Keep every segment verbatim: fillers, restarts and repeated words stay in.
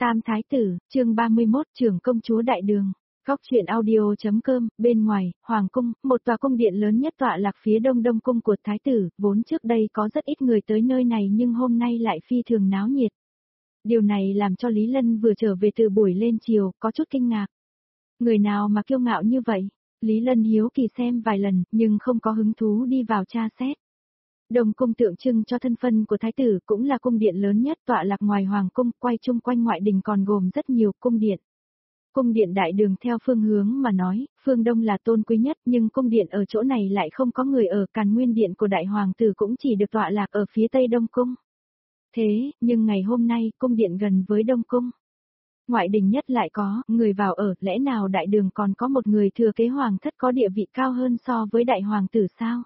Tam Thái Tử, chương ba mươi mốt, trưởng công chúa đại đường. Góc truyện audio.com, bên ngoài, Hoàng cung, một tòa cung điện lớn nhất tọa lạc phía đông đông cung của Thái Tử, vốn trước đây có rất ít người tới nơi này nhưng hôm nay lại phi thường náo nhiệt. Điều này làm cho Lý Lân vừa trở về từ buổi lên chiều, có chút kinh ngạc. Người nào mà kiêu ngạo như vậy? Lý Lân hiếu kỳ xem vài lần, nhưng không có hứng thú đi vào tra xét. Đông cung tượng trưng cho thân phận của Thái Tử, cũng là cung điện lớn nhất tọa lạc ngoài Hoàng cung, quay chung quanh ngoại đình còn gồm rất nhiều cung điện. Cung điện đại đường theo phương hướng mà nói, phương đông là tôn quý nhất, nhưng cung điện ở chỗ này lại không có người ở. Càn Nguyên điện của đại hoàng tử cũng chỉ được tọa lạc ở phía tây đông cung. Thế, nhưng ngày hôm nay, cung điện gần với đông cung. Ngoại đình nhất lại có người vào ở, lẽ nào đại đường còn có một người thừa kế hoàng thất có địa vị cao hơn so với đại hoàng tử sao?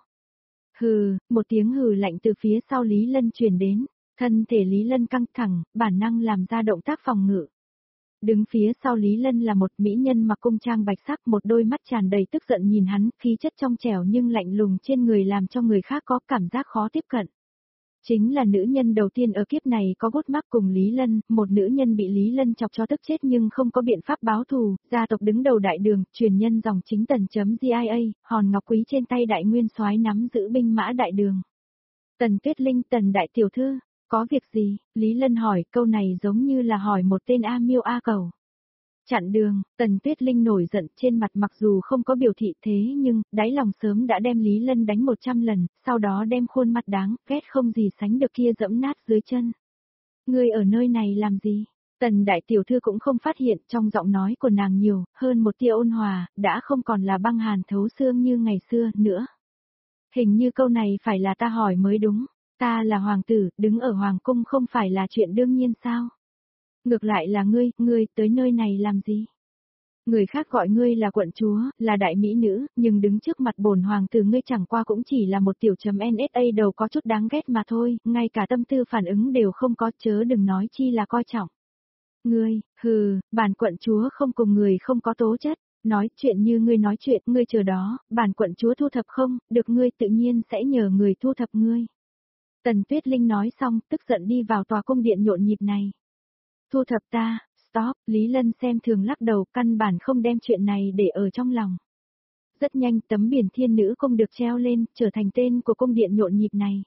Hừ, một tiếng hừ lạnh từ phía sau Lý Lân truyền đến, thân thể Lý Lân căng thẳng, bản năng làm ra động tác phòng ngự. Đứng phía sau Lý Lân là một mỹ nhân mặc cung trang bạch sắc, một đôi mắt tràn đầy tức giận nhìn hắn, khí chất trong trẻo nhưng lạnh lùng trên người làm cho người khác có cảm giác khó tiếp cận. Chính là nữ nhân đầu tiên ở kiếp này có gút mắc cùng Lý Lân, một nữ nhân bị Lý Lân chọc cho tức chết nhưng không có biện pháp báo thù, gia tộc đứng đầu đại đường, truyền nhân dòng chính Tần.gia, hòn ngọc quý trên tay đại nguyên soái nắm giữ binh mã đại đường. Tần Tuyết Linh, Tần đại tiểu thư, có việc gì? Lý Lân hỏi, câu này giống như là hỏi một tên A Miêu A Cầu. Chặn đường, Tần Tuyết Linh nổi giận, trên mặt mặc dù không có biểu thị thế nhưng, đáy lòng sớm đã đem Lý Lân đánh một trăm lần, sau đó đem khuôn mặt đáng, ghét không gì sánh được kia dẫm nát dưới chân. Ngươi ở nơi này làm gì? Tần đại tiểu thư cũng không phát hiện, trong giọng nói của nàng nhiều, hơn một tia ôn hòa, đã không còn là băng hàn thấu xương như ngày xưa, nữa. Hình như câu này phải là ta hỏi mới đúng, ta là hoàng tử, đứng ở hoàng cung không phải là chuyện đương nhiên sao? Ngược lại là ngươi, ngươi tới nơi này làm gì? Người khác gọi ngươi là quận chúa, là đại mỹ nữ, nhưng đứng trước mặt bổn hoàng tử ngươi chẳng qua cũng chỉ là một tiểu chấm en ét a đầu có chút đáng ghét mà thôi, ngay cả tâm tư phản ứng đều không có, chớ đừng nói chi là coi trọng. Ngươi, hừ, bản quận chúa không cùng người không có tố chất, nói chuyện như ngươi nói chuyện, ngươi chờ đó, bản quận chúa thu thập không, được ngươi tự nhiên sẽ nhờ người thu thập ngươi. Tần Tuyết Linh nói xong, tức giận đi vào tòa cung điện nhộn nhịp này. Thu thập ta, stop, Lý Lân xem thường lắc đầu, căn bản không đem chuyện này để ở trong lòng. Rất nhanh tấm biển thiên nữ cung được treo lên, trở thành tên của cung điện nhộn nhịp này.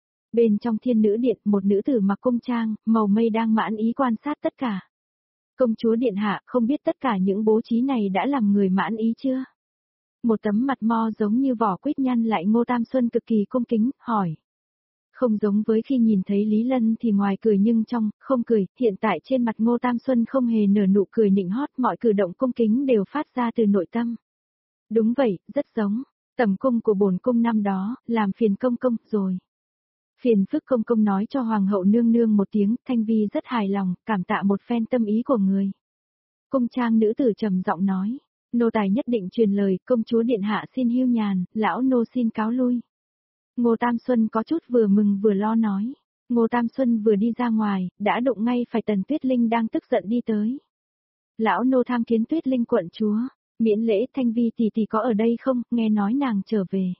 Bên trong thiên nữ điện, một nữ tử mặc cung trang, màu mây đang mãn ý quan sát tất cả. Công chúa điện hạ, không biết tất cả những bố trí này đã làm người mãn ý chưa? Một tấm mặt mo giống như vỏ quýt nhăn lại Ngô Tam Xuân cực kỳ cung kính, hỏi. Không giống với khi nhìn thấy Lý Lân thì ngoài cười nhưng trong, không cười, hiện tại trên mặt Ngô Tam Xuân không hề nở nụ cười nịnh hót, mọi cử động cung kính đều phát ra từ nội tâm. Đúng vậy, rất giống, tầm cung của bổn cung năm đó, làm phiền công công, rồi. Phiền phức công công nói cho hoàng hậu nương nương một tiếng, Thanh Vi rất hài lòng, cảm tạ một phen tâm ý của người. Cung trang nữ tử trầm giọng nói, nô tài nhất định truyền lời, công chúa điện hạ xin hưu nhàn, lão nô xin cáo lui. Ngô Tam Xuân có chút vừa mừng vừa lo nói. Ngô Tam Xuân vừa đi ra ngoài, đã đụng ngay phải Tần Tuyết Linh đang tức giận đi tới. Lão nô tham kiến Tuyết Linh quận chúa, miễn lễ, Thanh Vi tỷ tỷ có ở đây không, nghe nói nàng trở về.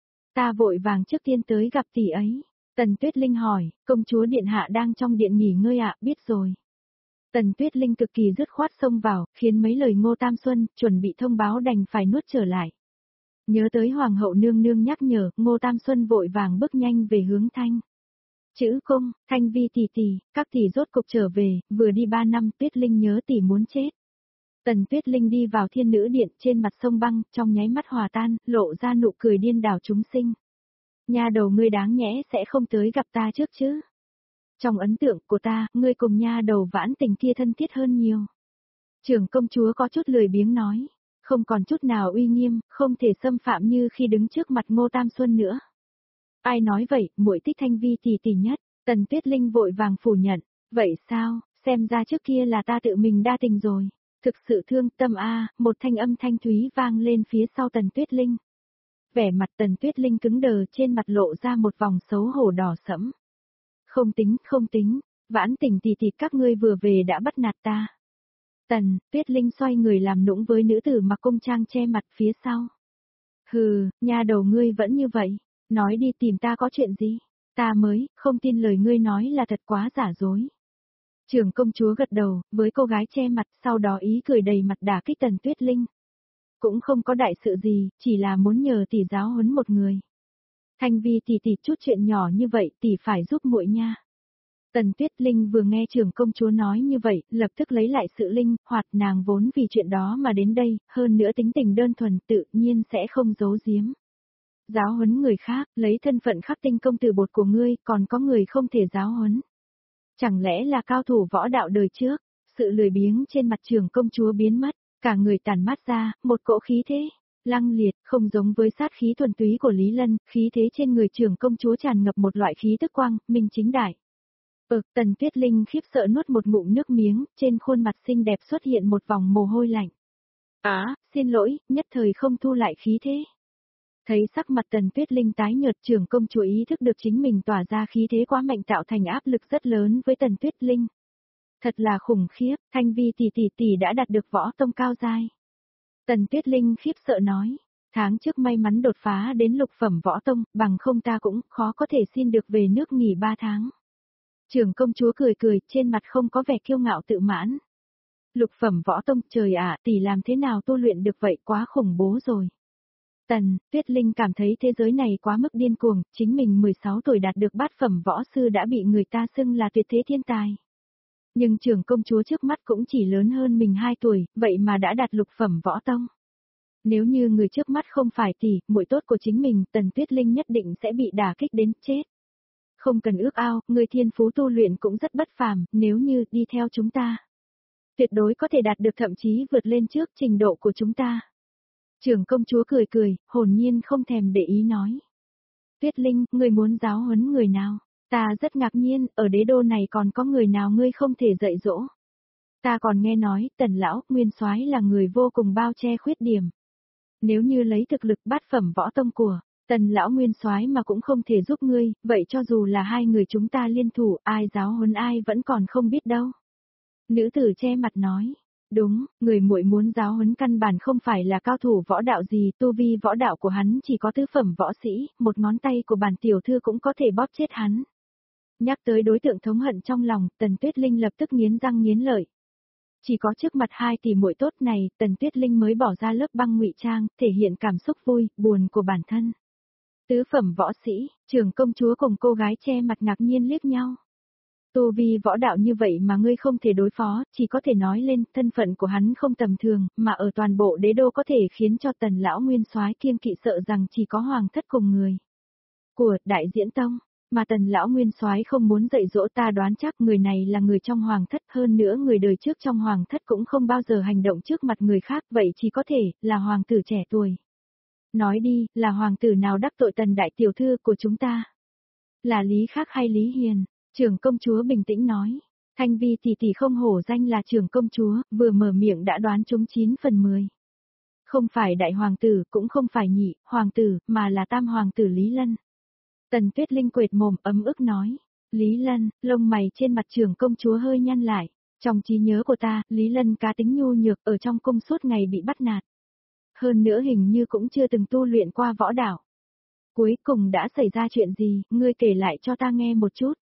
Ta vội vàng trước tiên tới gặp tỷ ấy. Tần Tuyết Linh hỏi, công chúa điện hạ đang trong điện nghỉ ngơi ạ, biết rồi. Tần Tuyết Linh cực kỳ dứt khoát xông vào, khiến mấy lời Ngô Tam Xuân chuẩn bị thông báo đành phải nuốt trở lại. Nhớ tới hoàng hậu nương nương nhắc nhở, Ngô Tam Xuân vội vàng bước nhanh về hướng Thanh. Chữ cung, Thanh Vi tỷ tỷ, các tỷ rốt cục trở về, vừa đi ba năm, Tuyết Linh nhớ tỷ muốn chết. Tần Tuyết Linh đi vào thiên nữ điện, trên mặt sông băng, trong nháy mắt hòa tan, lộ ra nụ cười điên đảo chúng sinh. Nha đầu ngươi đáng nhẽ sẽ không tới gặp ta trước chứ. Trong ấn tượng của ta, ngươi cùng nha đầu Vãn Tình kia thân thiết hơn nhiều. Trưởng công chúa có chút lười biếng nói. Không còn chút nào uy nghiêm, không thể xâm phạm như khi đứng trước mặt Ngô Tam Xuân nữa. Ai nói vậy, muội thích Thanh Vi tỷ tỷ nhất, Tần Tuyết Linh vội vàng phủ nhận, vậy sao, xem ra trước kia là ta tự mình đa tình rồi, thực sự thương tâm a, một thanh âm thanh thúy vang lên phía sau Tần Tuyết Linh. Vẻ mặt Tần Tuyết Linh cứng đờ, trên mặt lộ ra một vòng xấu hổ đỏ sẫm. Không tính, không tính, Vãn Tình tỷ tỷ các ngươi vừa về đã bắt nạt ta. Tần, Tuyết Linh xoay người làm nũng với nữ tử mặc cung trang che mặt phía sau. Hừ, nha đầu ngươi vẫn như vậy, nói đi tìm ta có chuyện gì, ta mới, không tin lời ngươi nói là thật quá giả dối. Trưởng công chúa gật đầu, với cô gái che mặt, sau đó ý cười đầy mặt đả kích Tần Tuyết Linh. Cũng không có đại sự gì, chỉ là muốn nhờ tỷ giáo huấn một người. Thanh Vi tỷ tỷ, chút chuyện nhỏ như vậy, tỷ phải giúp muội nha. Tần Tuyết Linh vừa nghe trưởng công chúa nói như vậy, lập tức lấy lại sự linh hoạt, nàng vốn vì chuyện đó mà đến đây, hơn nữa tính tình đơn thuần tự nhiên sẽ không giấu giếm. Giáo huấn người khác, lấy thân phận khắc tinh công tử bột của ngươi, còn có người không thể giáo huấn. Chẳng lẽ là cao thủ võ đạo đời trước, sự lười biếng trên mặt trưởng công chúa biến mất, cả người tản mát ra, một cỗ khí thế, lăng liệt, không giống với sát khí thuần túy của Lý Lân, khí thế trên người trưởng công chúa tràn ngập một loại khí tức quang, minh chính đại. Ừ, Tần Tuyết Linh khiếp sợ nuốt một ngụm nước miếng, trên khuôn mặt xinh đẹp xuất hiện một vòng mồ hôi lạnh. Á, à, xin lỗi, nhất thời không thu lại khí thế. Thấy sắc mặt Tần Tuyết Linh tái nhợt, trưởng công chúa ý thức được chính mình tỏa ra khí thế quá mạnh tạo thành áp lực rất lớn với Tần Tuyết Linh. Thật là khủng khiếp, Thanh Vi tỷ tỷ tỷ đã đạt được võ tông cao giai. Tần Tuyết Linh khiếp sợ nói, tháng trước may mắn đột phá đến lục phẩm võ tông, bằng không ta cũng khó có thể xin được về nước nghỉ ba tháng. Trưởng công chúa cười cười, trên mặt không có vẻ kiêu ngạo tự mãn. Lục phẩm võ tông, trời ạ, tỷ làm thế nào tu luyện được vậy, quá khủng bố rồi. Tần, Tuyết Linh cảm thấy thế giới này quá mức điên cuồng, chính mình mười sáu tuổi đạt được bát phẩm võ sư đã bị người ta xưng là tuyệt thế thiên tài. Nhưng trưởng công chúa trước mắt cũng chỉ lớn hơn mình hai tuổi, vậy mà đã đạt lục phẩm võ tông. Nếu như người trước mắt không phải tỷ, muội tốt của chính mình, Tần Tuyết Linh nhất định sẽ bị đả kích đến chết. Không cần ước ao, người thiên phú tu luyện cũng rất bất phàm, nếu như đi theo chúng ta. Tuyệt đối có thể đạt được thậm chí vượt lên trước trình độ của chúng ta. Trưởng công chúa cười cười, hồn nhiên không thèm để ý nói. Tuyết Linh, ngươi muốn giáo huấn người nào? Ta rất ngạc nhiên, ở đế đô này còn có người nào ngươi không thể dạy dỗ. Ta còn nghe nói, Tần lão, nguyên soái là người vô cùng bao che khuyết điểm. Nếu như lấy thực lực bát phẩm võ tông của Tần lão nguyên soái mà cũng không thể giúp ngươi, vậy cho dù là hai người chúng ta liên thủ, ai giáo huấn ai vẫn còn không biết đâu. Nữ tử che mặt nói, đúng, người muội muốn giáo huấn căn bản không phải là cao thủ võ đạo gì, tu vi võ đạo của hắn chỉ có tứ phẩm võ sĩ, một ngón tay của bản tiểu thư cũng có thể bóp chết hắn. Nhắc tới đối tượng thống hận trong lòng, Tần Tuyết Linh lập tức nghiến răng nghiến lợi. Chỉ có trước mặt hai tỷ muội tốt này, Tần Tuyết Linh mới bỏ ra lớp băng ngụy trang, thể hiện cảm xúc vui, buồn của bản thân. Tứ phẩm võ sĩ, trưởng công chúa cùng cô gái che mặt ngạc nhiên liếc nhau. Tu vi võ đạo như vậy mà ngươi không thể đối phó, chỉ có thể nói lên thân phận của hắn không tầm thường, mà ở toàn bộ đế đô có thể khiến cho Tần lão nguyên soái kiêng kỵ sợ rằng chỉ có hoàng thất cùng người của Đại Diễn Tông, mà Tần lão nguyên soái không muốn dạy dỗ, ta đoán chắc người này là người trong hoàng thất, hơn nữa người đời trước trong hoàng thất cũng không bao giờ hành động trước mặt người khác, vậy chỉ có thể là hoàng tử trẻ tuổi. Nói đi, là hoàng tử nào đắc tội Tần đại tiểu thư của chúng ta? Là Lý Khắc hay Lý Hiền? Trưởng công chúa bình tĩnh nói. Thanh Vi tỷ tỷ không hổ danh là trưởng công chúa, vừa mở miệng đã đoán trúng chín phần mười. Không phải đại hoàng tử, cũng không phải nhị hoàng tử, mà là tam hoàng tử Lý Lân. Tần Tuyết Linh quệt mồm ấm ức nói. Lý Lân, lông mày trên mặt trưởng công chúa hơi nhăn lại. Trong trí nhớ của ta, Lý Lân cá tính nhu nhược, ở trong cung suốt ngày bị bắt nạt. Hơn nữa hình như cũng chưa từng tu luyện qua võ đạo. Cuối cùng đã xảy ra chuyện gì, ngươi kể lại cho ta nghe một chút.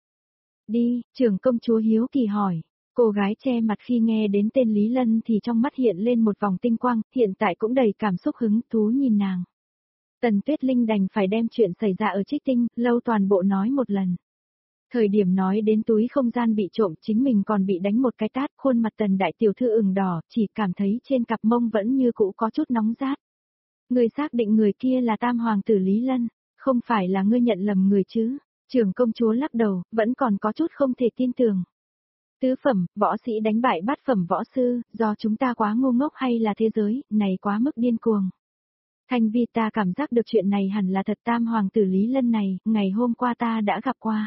Đi, trưởng công chúa hiếu kỳ hỏi. Cô gái che mặt khi nghe đến tên Lý Lân thì trong mắt hiện lên một vòng tinh quang, hiện tại cũng đầy cảm xúc hứng thú nhìn nàng. Tần Tuyết Linh đành phải đem chuyện xảy ra ở Trích Tinh, lâu toàn bộ nói một lần. Thời điểm nói đến túi không gian bị trộm, chính mình còn bị đánh một cái tát, khuôn mặt Tần đại tiểu thư ửng đỏ, chỉ cảm thấy trên cặp mông vẫn như cũ có chút nóng rát. Ngươi xác định người kia là tam hoàng tử Lý Lân, không phải là ngươi nhận lầm người chứ? Trưởng công chúa lắc đầu, vẫn còn có chút không thể tin tưởng. Tứ phẩm, võ sĩ đánh bại bát phẩm võ sư, do chúng ta quá ngu ngốc hay là thế giới, này quá mức điên cuồng. Thanh Vi, ta cảm giác được chuyện này hẳn là thật, tam hoàng tử Lý Lân này, ngày hôm qua ta đã gặp qua.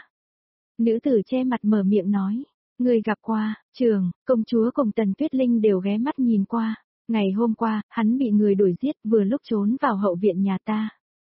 Nữ tử che mặt mở miệng nói, người gặp qua, trưởng, công chúa cùng Tần Tuyết Linh đều ghé mắt nhìn qua. Ngày hôm qua, hắn bị người đuổi giết, vừa lúc trốn vào hậu viện nhà ta.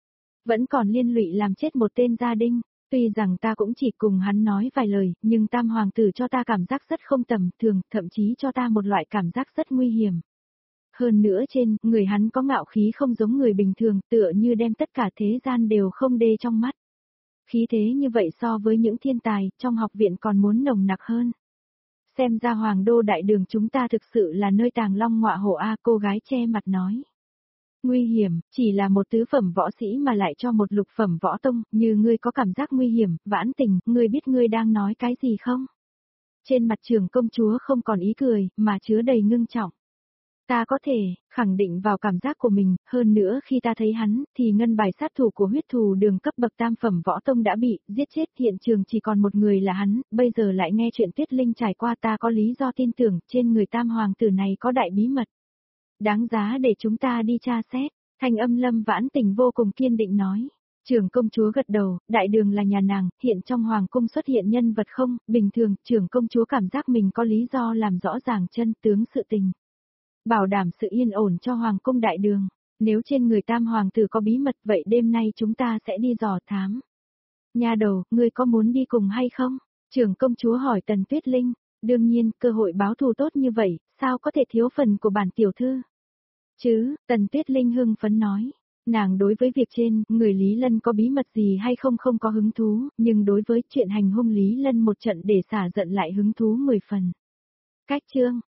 Vẫn còn liên lụy làm chết một tên gia đình. Tuy rằng ta cũng chỉ cùng hắn nói vài lời, nhưng tam hoàng tử cho ta cảm giác rất không tầm thường, thậm chí cho ta một loại cảm giác rất nguy hiểm. Hơn nữa trên, người hắn có ngạo khí không giống người bình thường, tựa như đem tất cả thế gian đều không đê trong mắt. Khí thế như vậy so với những thiên tài, trong học viện còn muốn nồng nặc hơn. Xem ra Hoàng đô đại đường chúng ta thực sự là nơi tàng long ngọa hổ a, cô gái che mặt nói. Nguy hiểm, chỉ là một tứ phẩm võ sĩ mà lại cho một lục phẩm võ tông, như ngươi có cảm giác nguy hiểm, Vãn Tình, ngươi biết ngươi đang nói cái gì không? Trên mặt trưởng công chúa không còn ý cười, mà chứa đầy ngưng trọng. Ta có thể, khẳng định vào cảm giác của mình, hơn nữa khi ta thấy hắn, thì ngân bài sát thủ của huyết thù đường cấp bậc tam phẩm võ tông đã bị giết chết, hiện trường chỉ còn một người là hắn, bây giờ lại nghe chuyện Tuyết Linh trải qua, ta có lý do tin tưởng trên người tam hoàng tử này có đại bí mật. Đáng giá để chúng ta đi tra xét, thanh âm Lâm Vãn Tình vô cùng kiên định nói. Trưởng công chúa gật đầu, đại đường là nhà nàng, hiện trong hoàng cung xuất hiện nhân vật không, bình thường, trưởng công chúa cảm giác mình có lý do làm rõ ràng chân tướng sự tình. Bảo đảm sự yên ổn cho hoàng cung đại đường, nếu trên người tam hoàng tử có bí mật vậy đêm nay chúng ta sẽ đi dò thám. Nha đầu, ngươi có muốn đi cùng hay không? Trưởng công chúa hỏi Tần Tuyết Linh, đương nhiên, cơ hội báo thù tốt như vậy, sao có thể thiếu phần của bản tiểu thư? Chứ, Tần Tuyết Linh hưng phấn nói. Nàng đối với việc trên, người Lý Lân có bí mật gì hay không không có hứng thú, nhưng đối với chuyện hành hung Lý Lân một trận để xả giận lại hứng thú mười phần. Cách chương,